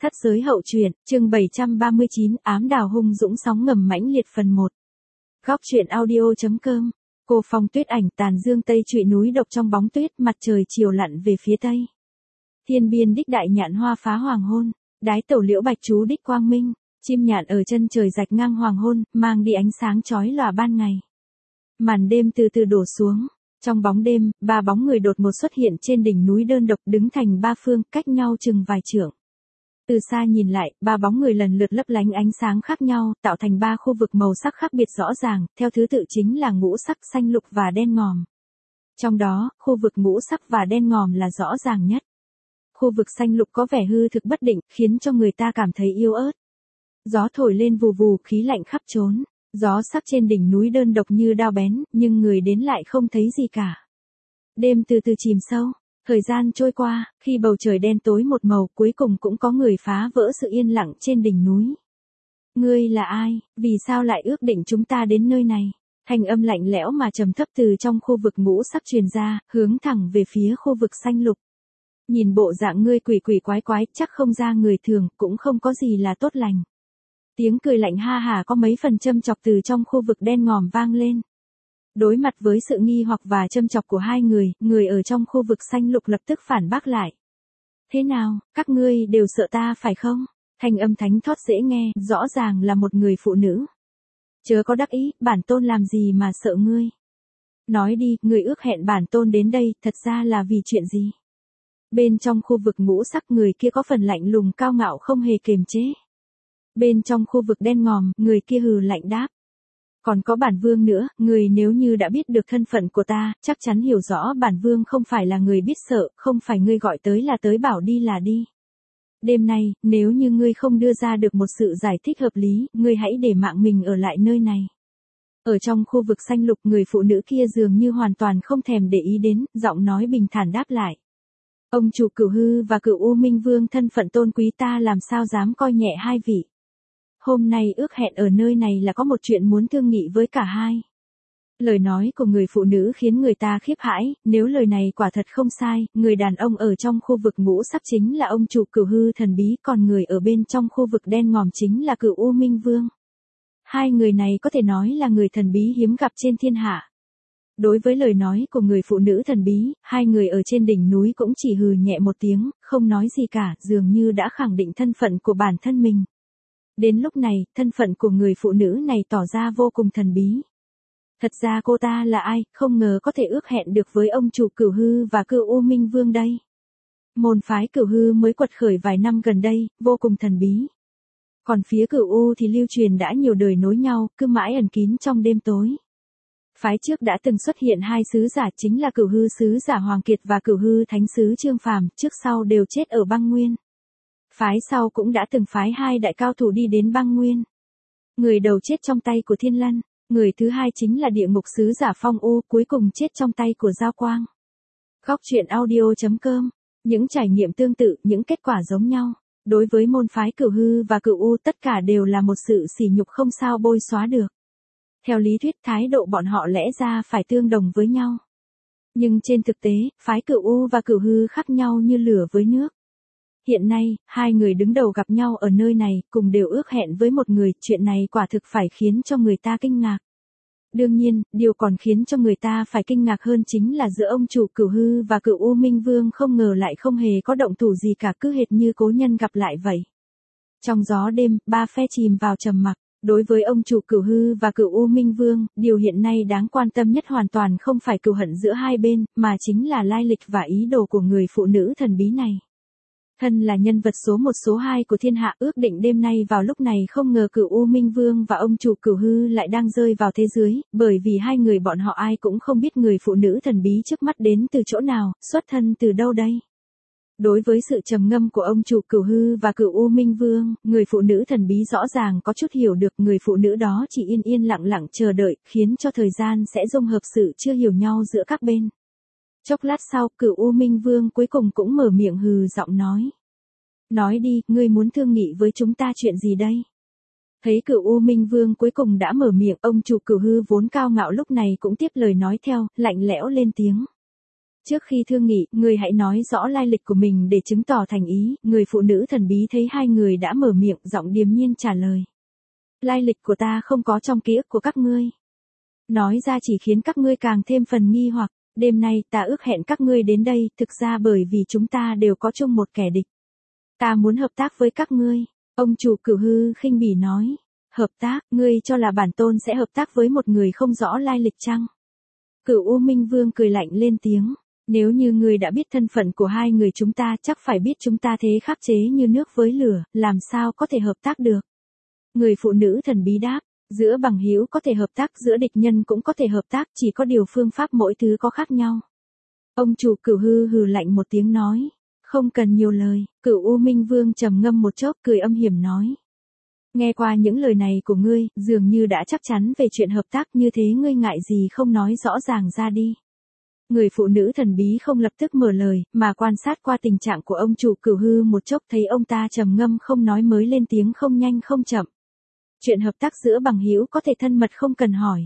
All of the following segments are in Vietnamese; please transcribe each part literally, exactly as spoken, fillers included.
Thất giới hậu truyện, chương bảy trăm ba mươi chín, ám đào hung dũng sóng ngầm mãnh liệt phần một. Góc truyện audio.com. Cô Phong Tuyết ảnh tàn dương tây trụy núi độc trong bóng tuyết, mặt trời chiều lặn về phía tây. Thiên biên đích đại nhạn hoa phá hoàng hôn, đái tẩu liễu bạch chú đích quang minh, chim nhạn ở chân trời rạch ngang hoàng hôn, mang đi ánh sáng chói lòa ban ngày. Màn đêm từ từ đổ xuống. Trong bóng đêm, ba bóng người đột ngột xuất hiện trên đỉnh núi đơn độc, đứng thành ba phương, cách nhau chừng vài trượng. Từ xa nhìn lại, ba bóng người lần lượt lấp lánh ánh sáng khác nhau, tạo thành ba khu vực màu sắc khác biệt rõ ràng, theo thứ tự chính là ngũ sắc, xanh lục và đen ngòm. Trong đó, khu vực ngũ sắc và đen ngòm là rõ ràng nhất. Khu vực xanh lục có vẻ hư thực bất định, khiến cho người ta cảm thấy yếu ớt. Gió thổi lên vù vù, khí lạnh khắp trốn. Gió sắc trên đỉnh núi đơn độc như đao bén, nhưng người đến lại không thấy gì cả. Đêm từ từ chìm sâu, thời gian trôi qua, khi bầu trời đen tối một màu, cuối cùng cũng có người phá vỡ sự yên lặng trên đỉnh núi. Ngươi là ai, vì sao lại ước định chúng ta đến nơi này? Thanh âm lạnh lẽo mà trầm thấp từ trong khu vực ngũ sắc truyền ra, hướng thẳng về phía khu vực xanh lục. Nhìn bộ dạng ngươi quỷ quỷ quái quái, chắc không ra người thường, cũng không có gì là tốt lành. Tiếng cười lạnh ha hà có mấy phần châm chọc từ trong khu vực đen ngòm vang lên. Đối mặt với sự nghi hoặc và châm chọc của hai người, người ở trong khu vực xanh lục lập tức phản bác lại. Thế nào, các ngươi đều sợ ta phải không? Thanh âm thánh thót dễ nghe, rõ ràng là một người phụ nữ. Chớ có đắc ý, bản tôn làm gì mà sợ ngươi? Nói đi, người ước hẹn bản tôn đến đây, thật ra là vì chuyện gì? Bên trong khu vực ngũ sắc, người kia có phần lạnh lùng cao ngạo không hề kiềm chế. Bên trong khu vực đen ngòm, người kia hừ lạnh đáp. Còn có bản vương nữa, người nếu như đã biết được thân phận của ta, chắc chắn hiểu rõ bản vương không phải là người biết sợ, không phải ngươi gọi tới là tới, bảo đi là đi. Đêm nay, nếu như ngươi không đưa ra được một sự giải thích hợp lý, ngươi hãy để mạng mình ở lại nơi này. Ở trong khu vực xanh lục, người phụ nữ kia dường như hoàn toàn không thèm để ý đến, giọng nói bình thản đáp lại. Ông chủ Cửu Hư và Cửu U Minh Vương thân phận tôn quý, ta làm sao dám coi nhẹ hai vị. Hôm nay ước hẹn ở nơi này là có một chuyện muốn thương nghị với cả hai. Lời nói của người phụ nữ khiến người ta khiếp hãi, nếu lời này quả thật không sai, người đàn ông ở trong khu vực ngũ sắc chính là ông chủ Cửu Hư thần bí, còn người ở bên trong khu vực đen ngòm chính là Cửu U Minh Vương. Hai người này có thể nói là người thần bí hiếm gặp trên thiên hạ. Đối với lời nói của người phụ nữ thần bí, hai người ở trên đỉnh núi cũng chỉ hừ nhẹ một tiếng, không nói gì cả, dường như đã khẳng định thân phận của bản thân mình. Đến lúc này, thân phận của người phụ nữ này tỏ ra vô cùng thần bí. Thật ra cô ta là ai, không ngờ có thể ước hẹn được với ông chủ Cửu Hư và Cửu U Minh Vương đây. Môn phái Cửu Hư mới quật khởi vài năm gần đây, vô cùng thần bí. Còn phía Cửu U thì lưu truyền đã nhiều đời nối nhau, cứ mãi ẩn kín trong đêm tối. Phái trước đã từng xuất hiện hai sứ giả, chính là Cửu Hư sứ giả Hoàng Kiệt và Cửu Hư thánh sứ Trương Phàm, trước sau đều chết ở băng nguyên. Phái sau cũng đã từng phái hai đại cao thủ đi đến băng nguyên. Người đầu chết trong tay của Thiên Lân, người thứ hai chính là địa ngục sứ giả Phong U, cuối cùng chết trong tay của Giao Quang. Góc truyện audio.com. Những trải nghiệm tương tự, những kết quả giống nhau. Đối với môn phái Cửu Hư và Cửu U, tất cả đều là một sự sỉ nhục không sao bôi xóa được. Theo lý thuyết, thái độ bọn họ lẽ ra phải tương đồng với nhau. Nhưng trên thực tế, phái Cửu U và Cửu Hư khác nhau như lửa với nước. Hiện nay, hai người đứng đầu gặp nhau ở nơi này, cùng đều ước hẹn với một người, chuyện này quả thực phải khiến cho người ta kinh ngạc. Đương nhiên, điều còn khiến cho người ta phải kinh ngạc hơn chính là giữa ông chủ Cửu Hư và Cửu U Minh Vương không ngờ lại không hề có động thủ gì cả, cứ hệt như cố nhân gặp lại vậy. Trong gió đêm, ba phe chìm vào trầm mặc. Đối với ông chủ Cửu Hư và Cửu U Minh Vương, điều hiện nay đáng quan tâm nhất hoàn toàn không phải cừu hận giữa hai bên, mà chính là lai lịch và ý đồ của người phụ nữ thần bí này. Thân là nhân vật số một số hai của thiên hạ, ước định đêm nay vào lúc này không ngờ Cửu U Minh Vương và ông chủ Cửu Hư lại đang rơi vào thế dưới, bởi vì hai người bọn họ ai cũng không biết người phụ nữ thần bí trước mắt đến từ chỗ nào, xuất thân từ đâu đây. Đối với sự trầm ngâm của ông chủ Cửu Hư và Cửu U Minh Vương, người phụ nữ thần bí rõ ràng có chút hiểu được, người phụ nữ đó chỉ yên yên lặng lặng chờ đợi, khiến cho thời gian sẽ dung hợp sự chưa hiểu nhau giữa các bên. Chốc lát sau, Cửu U Minh Vương cuối cùng cũng mở miệng hừ giọng nói. Nói đi, ngươi muốn thương nghị với chúng ta chuyện gì đây? Thấy Cửu U Minh Vương cuối cùng đã mở miệng, ông chủ Cửu Hư vốn cao ngạo lúc này cũng tiếp lời nói theo, lạnh lẽo lên tiếng. Trước khi thương nghị, người hãy nói rõ lai lịch của mình để chứng tỏ thành ý. Người phụ nữ thần bí thấy hai người đã mở miệng, giọng điềm nhiên trả lời. Lai lịch của ta không có trong ký ức của các ngươi. Nói ra chỉ khiến các ngươi càng thêm phần nghi hoặc. Đêm nay ta ước hẹn các ngươi đến đây, thực ra bởi vì chúng ta đều có chung một kẻ địch. Ta muốn hợp tác với các ngươi. Ông chủ Cửu Hư khinh bỉ nói. Hợp tác, ngươi cho là bản tôn sẽ hợp tác với một người không rõ lai lịch chăng? Cửu U Minh Vương cười lạnh lên tiếng. Nếu như ngươi đã biết thân phận của hai người chúng ta, chắc phải biết chúng ta thế khắc chế như nước với lửa, làm sao có thể hợp tác được? Người phụ nữ thần bí đáp. Giữa bằng hữu có thể hợp tác, giữa địch nhân cũng có thể hợp tác, chỉ có điều phương pháp mỗi thứ có khác nhau. Ông chủ Cửu Hư hừ lạnh một tiếng nói. Không cần nhiều lời. Cửu U Minh Vương trầm ngâm một chốc, cười âm hiểm nói. Nghe qua những lời này của ngươi, dường như đã chắc chắn về chuyện hợp tác, như thế ngươi ngại gì không nói rõ ràng ra đi. Người phụ nữ thần bí không lập tức mở lời, mà quan sát qua tình trạng của ông chủ Cửu Hư một chốc, thấy ông ta trầm ngâm không nói mới lên tiếng không nhanh không chậm. Chuyện hợp tác giữa bằng hữu có thể thân mật không cần hỏi.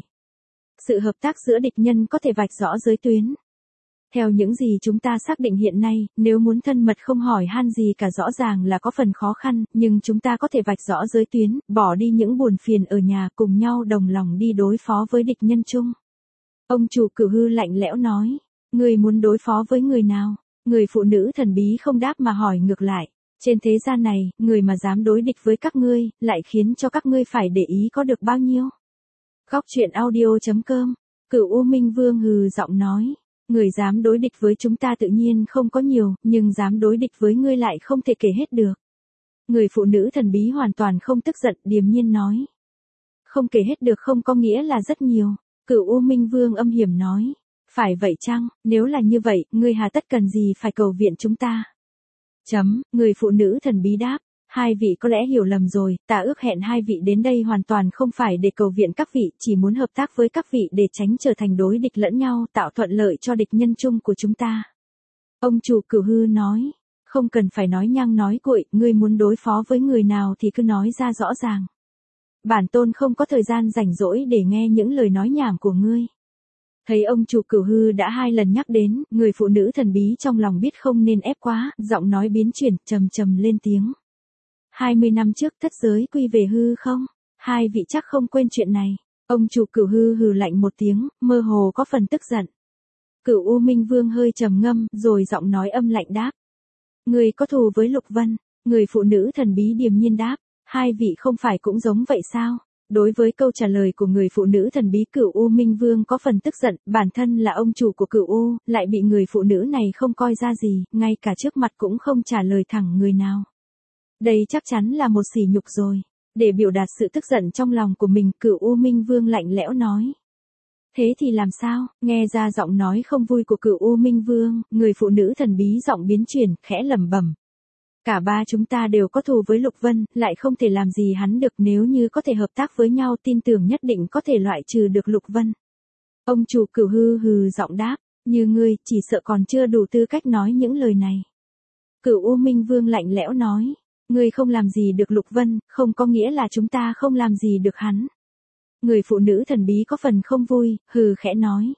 Sự hợp tác giữa địch nhân có thể vạch rõ giới tuyến. Theo những gì chúng ta xác định hiện nay, nếu muốn thân mật không hỏi han gì cả rõ ràng là có phần khó khăn, nhưng chúng ta có thể vạch rõ giới tuyến, bỏ đi những buồn phiền ở nhà, cùng nhau đồng lòng đi đối phó với địch nhân chung. Ông chủ Cửu Hư lạnh lẽo nói, người muốn đối phó với người nào? Người phụ nữ thần bí không đáp mà hỏi ngược lại. Trên thế gian này, người mà dám đối địch với các ngươi, lại khiến cho các ngươi phải để ý có được bao nhiêu? Góc truyện audio chấm com. Cửu U Minh Vương hừ giọng nói. Người dám đối địch với chúng ta tự nhiên không có nhiều, nhưng dám đối địch với ngươi lại không thể kể hết được. Người phụ nữ thần bí hoàn toàn không tức giận, điềm nhiên nói. Không kể hết được không có nghĩa là rất nhiều. Cửu U Minh Vương âm hiểm nói. Phải vậy chăng? Nếu là như vậy, ngươi hà tất cần gì phải cầu viện chúng ta? Chấm, người phụ nữ thần bí đáp. Hai vị có lẽ hiểu lầm rồi, ta ước hẹn hai vị đến đây hoàn toàn không phải để cầu viện các vị, chỉ muốn hợp tác với các vị để tránh trở thành đối địch lẫn nhau, tạo thuận lợi cho địch nhân chung của chúng ta. Ông chủ Cửu Hư nói, không cần phải nói nhăng nói cuội, ngươi muốn đối phó với người nào thì cứ nói ra rõ ràng. Bản tôn không có thời gian rảnh rỗi để nghe những lời nói nhảm của ngươi. Thấy ông chủ Cửu Hư đã hai lần nhắc đến, người phụ nữ thần bí trong lòng biết không nên ép quá, giọng nói biến chuyển, trầm trầm lên tiếng. Hai mươi năm trước thất giới quy về hư không? Hai vị chắc không quên chuyện này. Ông chủ Cửu Hư hừ lạnh một tiếng, mơ hồ có phần tức giận. Cửu U Minh Vương hơi trầm ngâm, rồi giọng nói âm lạnh đáp. Người có thù với Lục Vân? Người phụ nữ thần bí điềm nhiên đáp. Hai vị không phải cũng giống vậy sao? Đối với câu trả lời của người phụ nữ thần bí, Cửu U Minh Vương có phần tức giận, bản thân là ông chủ của Cửu U, lại bị người phụ nữ này không coi ra gì, ngay cả trước mặt cũng không trả lời thẳng người nào. Đây chắc chắn là một sỉ nhục rồi. Để biểu đạt sự tức giận trong lòng của mình, Cửu U Minh Vương lạnh lẽo nói. Thế thì làm sao? Nghe ra giọng nói không vui của Cửu U Minh Vương, người phụ nữ thần bí giọng biến chuyển, khẽ lẩm bẩm. Cả ba chúng ta đều có thù với Lục Vân, lại không thể làm gì hắn được, nếu như có thể hợp tác với nhau tin tưởng nhất định có thể loại trừ được Lục Vân. Ông chủ Cửu Hư hừ giọng đáp, như ngươi, chỉ sợ còn chưa đủ tư cách nói những lời này. Cửu U Minh Vương lạnh lẽo nói. Ngươi không làm gì được Lục Vân, không có nghĩa là chúng ta không làm gì được hắn. Người phụ nữ thần bí có phần không vui, hừ khẽ nói.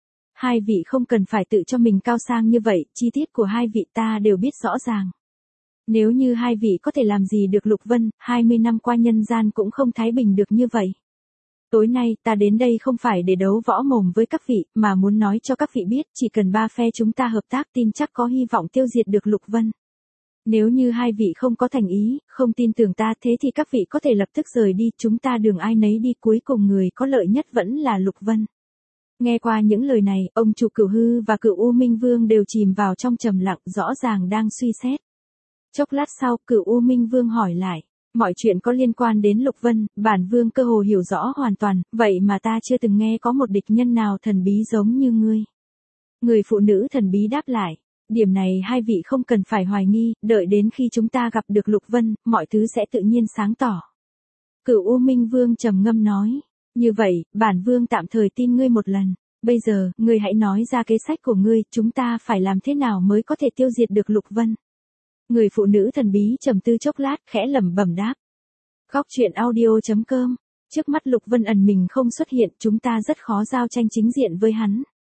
Hai vị không cần phải tự cho mình cao sang như vậy, chi tiết của hai vị ta đều biết rõ ràng. Nếu như hai vị có thể làm gì được Lục Vân, hai mươi năm qua nhân gian cũng không thái bình được như vậy. Tối nay ta đến đây không phải để đấu võ mồm với các vị, mà muốn nói cho các vị biết, chỉ cần ba phe chúng ta hợp tác tin chắc có hy vọng tiêu diệt được Lục Vân. Nếu như hai vị không có thành ý, không tin tưởng ta, thế thì các vị có thể lập tức rời đi, chúng ta đường ai nấy đi, cuối cùng người có lợi nhất vẫn là Lục Vân. Nghe qua những lời này, ông chủ Cửu Hư và Cửu U Minh Vương đều chìm vào trong trầm lặng, rõ ràng đang suy xét. Chốc lát sau, Cửu U Minh Vương hỏi lại, mọi chuyện có liên quan đến Lục Vân, bản vương cơ hồ hiểu rõ hoàn toàn, vậy mà ta chưa từng nghe có một địch nhân nào thần bí giống như ngươi. Người phụ nữ thần bí đáp lại. Điểm này hai vị không cần phải hoài nghi, đợi đến khi chúng ta gặp được Lục Vân, mọi thứ sẽ tự nhiên sáng tỏ. Cửu U Minh Vương trầm ngâm nói, như vậy, bản vương tạm thời tin ngươi một lần, bây giờ, ngươi hãy nói ra kế sách của ngươi, chúng ta phải làm thế nào mới có thể tiêu diệt được Lục Vân. Người phụ nữ thần bí trầm tư chốc lát, khẽ lẩm bẩm đáp. Góc truyện audio chấm com, trước mắt Lục Vân ẩn mình không xuất hiện, chúng ta rất khó giao tranh chính diện với hắn.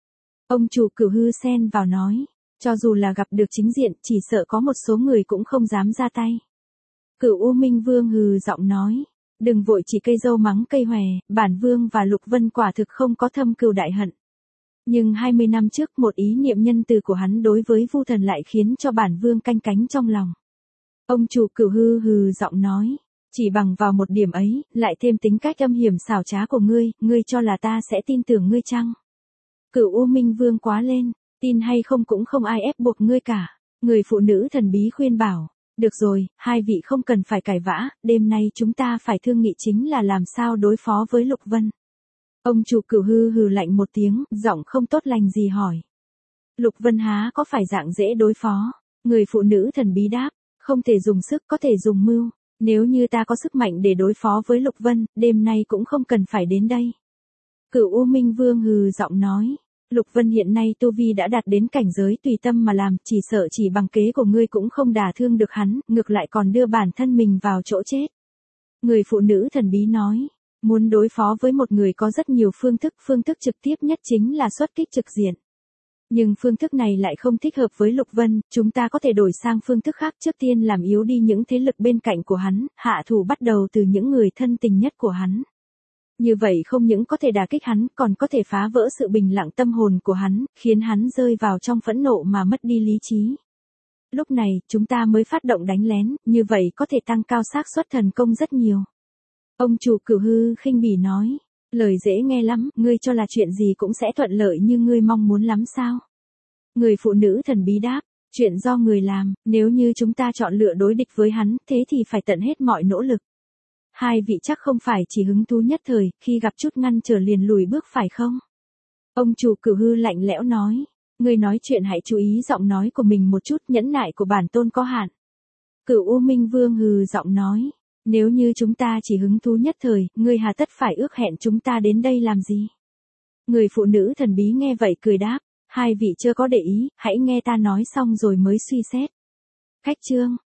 Ông chủ Cửu hư xen vào nói, cho dù là gặp được chính diện, chỉ sợ có một số người cũng không dám ra tay. Cửu U Minh Vương hừ giọng nói, đừng vội chỉ cây dâu mắng cây hòe, bản vương và Lục Vân quả thực không có thâm cừu đại hận. Nhưng hai mươi năm trước một ý niệm nhân từ của hắn đối với Vu Thần lại khiến cho bản vương canh cánh trong lòng. Ông chủ Cửu hư hừ giọng nói, chỉ bằng vào một điểm ấy, lại thêm tính cách âm hiểm xảo trá của ngươi, ngươi cho là ta sẽ tin tưởng ngươi chăng? Cửu U Minh Vương quá lên, tin hay không cũng không ai ép buộc ngươi cả. Người phụ nữ thần bí khuyên bảo, được rồi, hai vị không cần phải cãi vã, đêm nay chúng ta phải thương nghị chính là làm sao đối phó với Lục Vân. Ông chủ Cửu hư hừ lạnh một tiếng, giọng không tốt lành gì hỏi. Lục Vân há có phải dạng dễ đối phó? Người phụ nữ thần bí đáp, không thể dùng sức có thể dùng mưu. Nếu như ta có sức mạnh để đối phó với Lục Vân, đêm nay cũng không cần phải đến đây. Cửu U Minh Vương hừ giọng nói, Lục Vân hiện nay tu vi đã đạt đến cảnh giới tùy tâm mà làm, chỉ sợ chỉ bằng kế của ngươi cũng không đả thương được hắn, ngược lại còn đưa bản thân mình vào chỗ chết. Người phụ nữ thần bí nói, muốn đối phó với một người có rất nhiều phương thức, phương thức trực tiếp nhất chính là xuất kích trực diện. Nhưng phương thức này lại không thích hợp với Lục Vân, chúng ta có thể đổi sang phương thức khác, trước tiên làm yếu đi những thế lực bên cạnh của hắn, hạ thủ bắt đầu từ những người thân tình nhất của hắn. Như vậy không những có thể đả kích hắn, còn có thể phá vỡ sự bình lặng tâm hồn của hắn, khiến hắn rơi vào trong phẫn nộ mà mất đi lý trí. Lúc này, chúng ta mới phát động đánh lén, như vậy có thể tăng cao xác suất thần công rất nhiều. Ông chủ Cửu hư khinh bỉ nói, lời dễ nghe lắm, ngươi cho là chuyện gì cũng sẽ thuận lợi như ngươi mong muốn lắm sao? Người phụ nữ thần bí đáp, chuyện do người làm, nếu như chúng ta chọn lựa đối địch với hắn, thế thì phải tận hết mọi nỗ lực. Hai vị chắc không phải chỉ hứng thú nhất thời, khi gặp chút ngăn trở liền lùi bước phải không? Ông chủ Cửu hư lạnh lẽo nói, ngươi nói chuyện hãy chú ý giọng nói của mình một chút, nhẫn nại của bản tôn có hạn. Cửu U Minh Vương hừ giọng nói, nếu như chúng ta chỉ hứng thú nhất thời, ngươi hà tất phải ước hẹn chúng ta đến đây làm gì? Người phụ nữ thần bí nghe vậy cười đáp, hai vị chưa có để ý, hãy nghe ta nói xong rồi mới suy xét. Khách chương